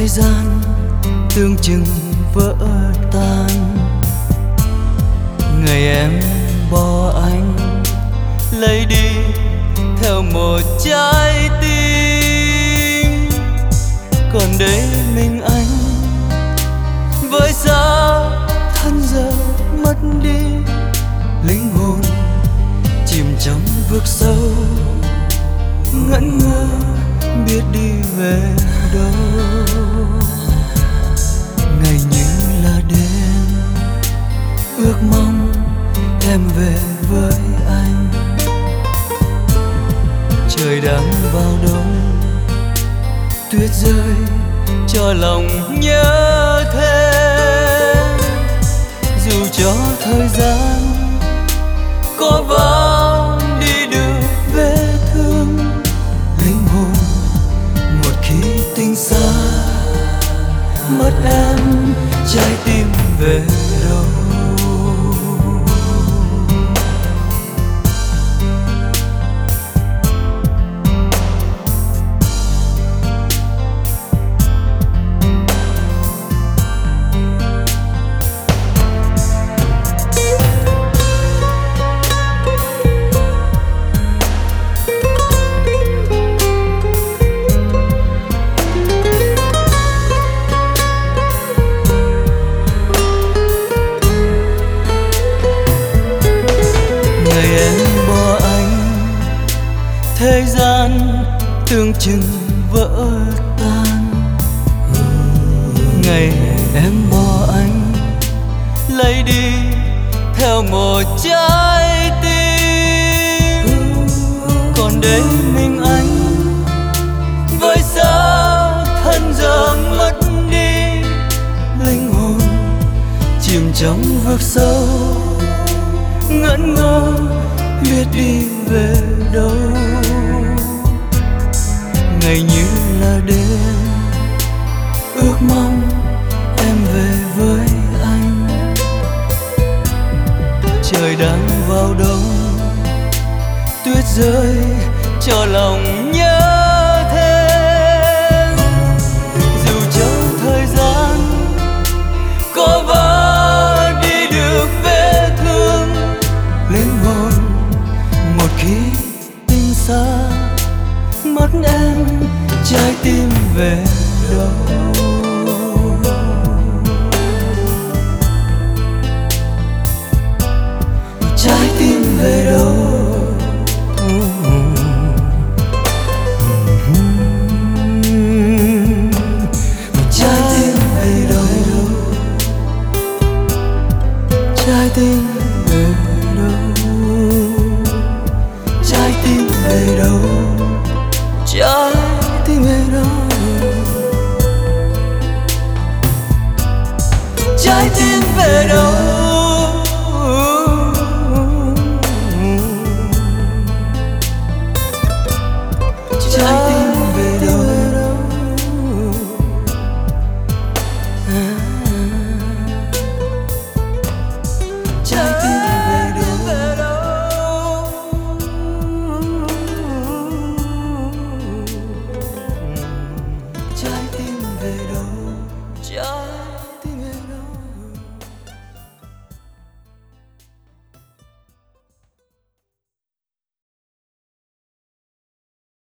gian tương chừng vỡ tan. Ngày em bỏ anh lấy đi theo một trái tim, còn đây mình anh với giá thân giờ mất đi. Linh hồn chìm trong vực sâu, ngẩn ngơ biết đi về đâu. Ngày như là đêm ước mong em về với anh. Trời đang vào đông, tuyết rơi cho lòng nhớ thêm. Dù cho thời gian có vào đi được vết thương, linh hồn một khi tình xa mất em, trái tim về đâu. Thời gian tương chừng vỡ tan. Ngày em bỏ anh lấy đi theo một trái tim, còn đây mình anh với sao thân giờ mất đi. Linh hồn chìm trong vực sâu, ngẩn ngơ biết đi về đâu. Ngày như là đêm ước mong em về với anh. Trời đang vào đông, tuyết rơi cho lòng nhớ thêm. Dù cho thời gian có vỡ đi được vết thương, linh hồn một khi tình xa mất em, trái tim về đâu. Trái tim về đâu. Trái tim về đâu. Trái tim về đâu. Trái tim về đâu. Trái tim về đâu. Trái tim về đâu. Trái